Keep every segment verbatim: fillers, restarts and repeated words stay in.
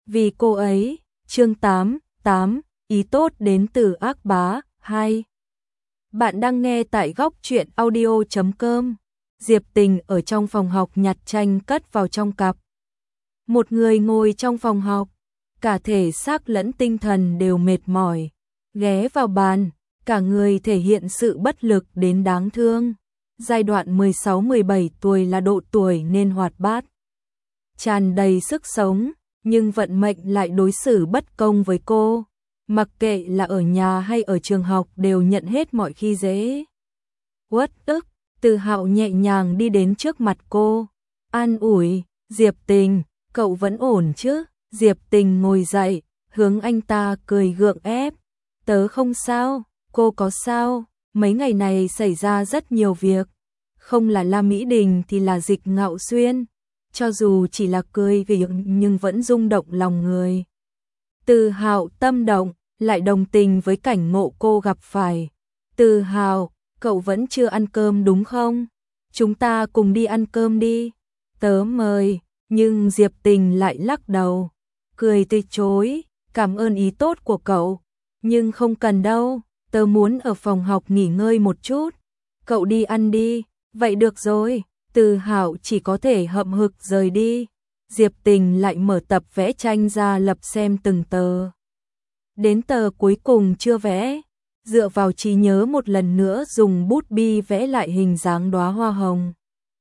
Vì cô ấy. Chương tám, tám, ý tốt đến từ ác bá, hai. Bạn đang nghe tại góc truyện audio chấm com. Diệp Tình ở trong phòng học nhặt tranh cất vào trong cặp. Một người ngồi trong phòng học, cả thể xác lẫn tinh thần đều mệt mỏi, ghé vào bàn, cả người thể hiện sự bất lực đến đáng thương. Giai đoạn mười sáu mười bảy tuổi là độ tuổi nên hoạt bát, tràn đầy sức sống, nhưng vận mệnh lại đối xử bất công với cô. Mặc kệ là ở nhà hay ở trường học đều nhận hết mọi khi dễ. Uất ức, Từ Hạo nhẹ nhàng đi đến trước mặt cô, an ủi, Diệp Tình, cậu vẫn ổn chứ? Diệp Tình ngồi dậy, hướng anh ta cười gượng ép, tớ không sao, cô có sao? Mấy ngày này xảy ra rất nhiều việc, không là La Mỹ Đình thì là Dịch Ngạo Xuyên, cho dù chỉ là cười vì nhưng vẫn rung động lòng người. Từ Hạo tâm động, lại đồng tình với cảnh ngộ cô gặp phải. Từ Hạo, cậu vẫn chưa ăn cơm đúng không? Chúng ta cùng đi ăn cơm đi. Tớ mời, nhưng Diệp Tình lại lắc đầu, cười từ chối, cảm ơn ý tốt của cậu, nhưng không cần đâu, tớ muốn ở phòng học nghỉ ngơi một chút. Cậu đi ăn đi, vậy được rồi. Từ Hạo chỉ có thể hậm hực rời đi. Diệp Tình lại mở tập vẽ tranh ra lập xem từng tờ. Đến tờ cuối cùng chưa vẽ, dựa vào trí nhớ một lần nữa dùng bút bi vẽ lại hình dáng đóa hoa hồng.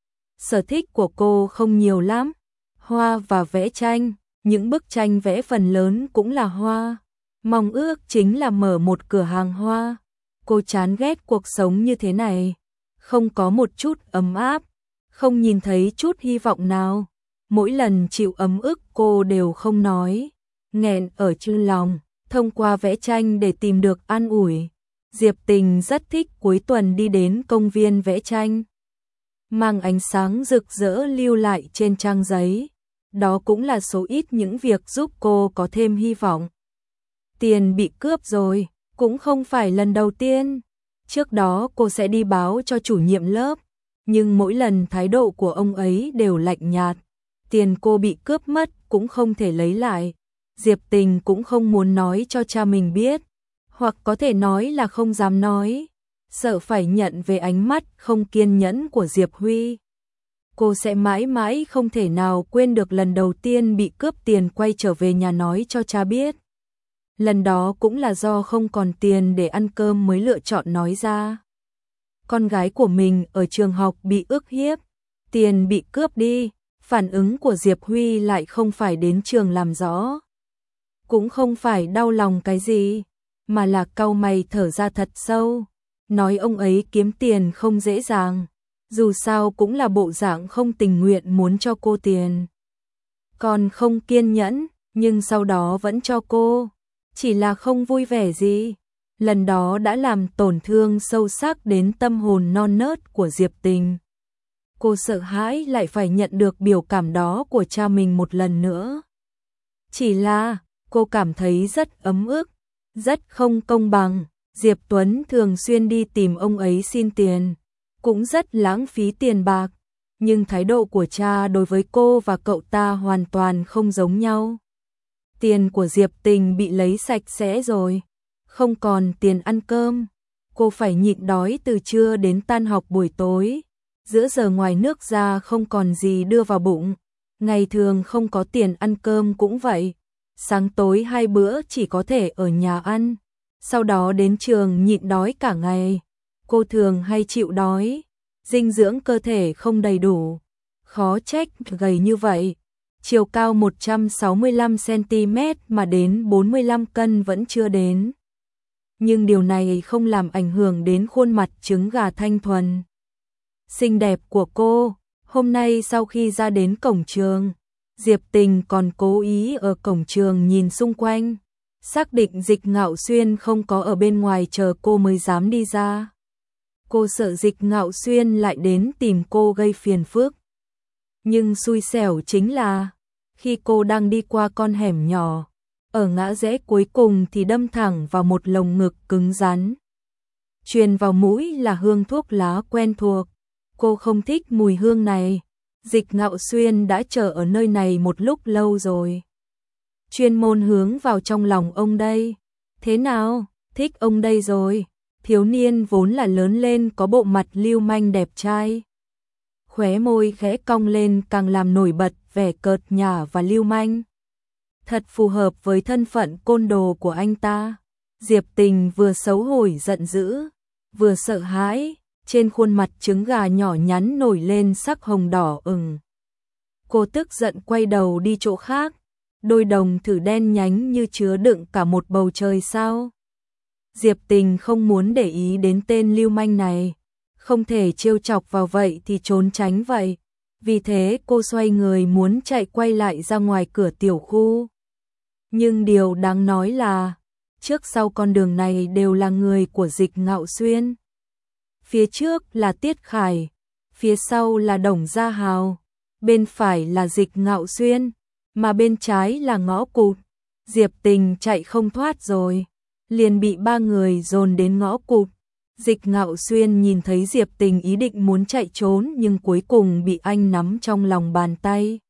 Sở thích của cô không nhiều lắm, hoa và vẽ tranh, những bức tranh vẽ phần lớn cũng là hoa. Mong ước chính là mở một cửa hàng hoa. Cô chán ghét cuộc sống như thế này, không có một chút ấm áp, không nhìn thấy chút hy vọng nào. Mỗi lần chịu ấm ức cô đều không nói, nghẹn ở trong lòng, thông qua vẽ tranh để tìm được an ủi. Diệp Tình rất thích cuối tuần đi đến công viên vẽ tranh, mang ánh sáng rực rỡ lưu lại trên trang giấy. Đó cũng là số ít những việc giúp cô có thêm hy vọng. Tiền bị cướp rồi, cũng không phải lần đầu tiên. Trước đó cô sẽ đi báo cho chủ nhiệm lớp, nhưng mỗi lần thái độ của ông ấy đều lạnh nhạt. Tiền cô bị cướp mất cũng không thể lấy lại. Diệp Tình cũng không muốn nói cho cha mình biết, hoặc có thể nói là không dám nói, sợ phải nhận về ánh mắt không kiên nhẫn của Diệp Huy. Cô sẽ mãi mãi không thể nào quên được lần đầu tiên bị cướp tiền quay trở về nhà nói cho cha biết. Lần đó cũng là do không còn tiền để ăn cơm mới lựa chọn nói ra. Con gái của mình ở trường học bị ức hiếp, tiền bị cướp đi, phản ứng của Diệp Huy lại không phải đến trường làm rõ. Cũng không phải đau lòng cái gì, mà là cau mày thở ra thật sâu, nói ông ấy kiếm tiền không dễ dàng, dù sao cũng là bộ dạng không tình nguyện muốn cho cô tiền. Còn không kiên nhẫn, nhưng sau đó vẫn cho cô, chỉ là không vui vẻ gì. Lần đó đã làm tổn thương sâu sắc đến tâm hồn non nớt của Diệp Tình. Cô sợ hãi lại phải nhận được biểu cảm đó của cha mình một lần nữa. Chỉ là, cô cảm thấy rất ấm ức, rất không công bằng. Diệp Tuấn thường xuyên đi tìm ông ấy xin tiền, cũng rất lãng phí tiền bạc, nhưng thái độ của cha đối với cô và cậu ta hoàn toàn không giống nhau. Tiền của Diệp Tình bị lấy sạch sẽ rồi, không còn tiền ăn cơm, cô phải nhịn đói từ trưa đến tan học buổi tối, giữa giờ ngoài nước ra không còn gì đưa vào bụng. Ngày thường không có tiền ăn cơm cũng vậy, sáng tối hai bữa chỉ có thể ở nhà ăn, sau đó đến trường nhịn đói cả ngày. Cô thường hay chịu đói, dinh dưỡng cơ thể không đầy đủ, khó trách gầy như vậy. Chiều cao một trăm sáu mươi lăm xăng ti mét mà đến bốn mươi lăm cân vẫn chưa đến. Nhưng điều này không làm ảnh hưởng đến khuôn mặt trứng gà thanh thuần, xinh đẹp của cô. Hôm nay sau khi ra đến cổng trường, Diệp Tình còn cố ý ở cổng trường nhìn xung quanh, xác định Dịch Ngạo Xuyên không có ở bên ngoài chờ cô mới dám đi ra. Cô sợ Dịch Ngạo Xuyên lại đến tìm cô gây phiền phức. Nhưng xui xẻo chính là, khi cô đang đi qua con hẻm nhỏ, ở ngã rẽ cuối cùng thì đâm thẳng vào một lồng ngực cứng rắn. Truyền vào mũi là hương thuốc lá quen thuộc. Cô không thích mùi hương này. Dịch Ngạo Xuyên đã chờ ở nơi này một lúc lâu rồi. chuyên môn hướng vào trong lòng ông đây. Thế nào, thích ông đây rồi? Thiếu niên vốn là lớn lên có bộ mặt lưu manh đẹp trai. Khóe môi khẽ cong lên càng làm nổi bật vẻ cợt nhả và lưu manh. Thật phù hợp với thân phận côn đồ của anh ta. Diệp Tình vừa xấu hổ giận dữ, vừa sợ hãi, trên khuôn mặt trứng gà nhỏ nhắn nổi lên sắc hồng đỏ ửng. Cô tức giận quay đầu đi chỗ khác, đôi đồng tử đen nhánh như chứa đựng cả một bầu trời sao. Diệp Tình không muốn để ý đến tên lưu manh này, không thể trêu chọc vào vậy thì trốn tránh vậy. Vì thế cô xoay người muốn chạy quay lại ra ngoài cửa tiểu khu. Nhưng điều đáng nói là, trước sau con đường này đều là người của Dịch Ngạo Xuyên. Phía trước là Tiết Khải, phía sau là Đồng Gia Hào, bên phải là Dịch Ngạo Xuyên, mà bên trái là ngõ cụt. Diệp Tình chạy không thoát rồi, liền bị ba người dồn đến ngõ cụt. Dịch Ngạo Xuyên nhìn thấy Diệp Tình ý định muốn chạy trốn nhưng cuối cùng bị anh nắm trong lòng bàn tay.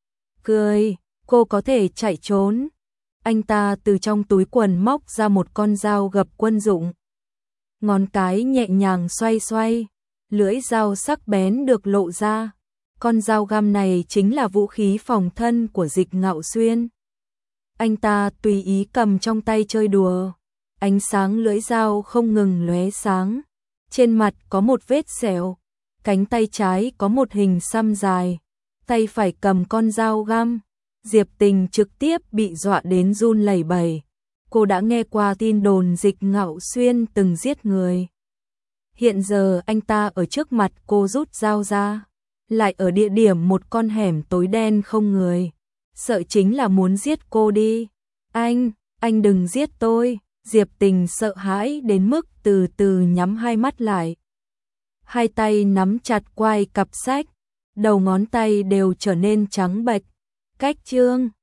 Cười, cô có thể chạy trốn. Anh ta từ trong túi quần móc ra một con dao gập quân dụng. Ngón cái nhẹ nhàng xoay xoay, lưỡi dao sắc bén được lộ ra. Con dao găm này chính là vũ khí phòng thân của Dịch Ngạo Xuyên. Anh ta tùy ý cầm trong tay chơi đùa. Ánh sáng lưỡi dao không ngừng lóe sáng. Trên mặt có một vết sẹo, cánh tay trái có một hình xăm dài, tay phải cầm con dao găm. Diệp Tình trực tiếp bị dọa đến run lẩy bẩy. Cô đã nghe qua tin đồn Dịch Ngạo Xuyên từng giết người. Hiện giờ anh ta ở trước mặt cô rút dao ra, lại ở địa điểm một con hẻm tối đen không người. Sợ chính là muốn giết cô đi. Anh, anh đừng giết tôi. Diệp Tình sợ hãi đến mức từ từ nhắm hai mắt lại. Hai tay nắm chặt quai cặp sách, đầu ngón tay đều trở nên trắng bệch. Cách chương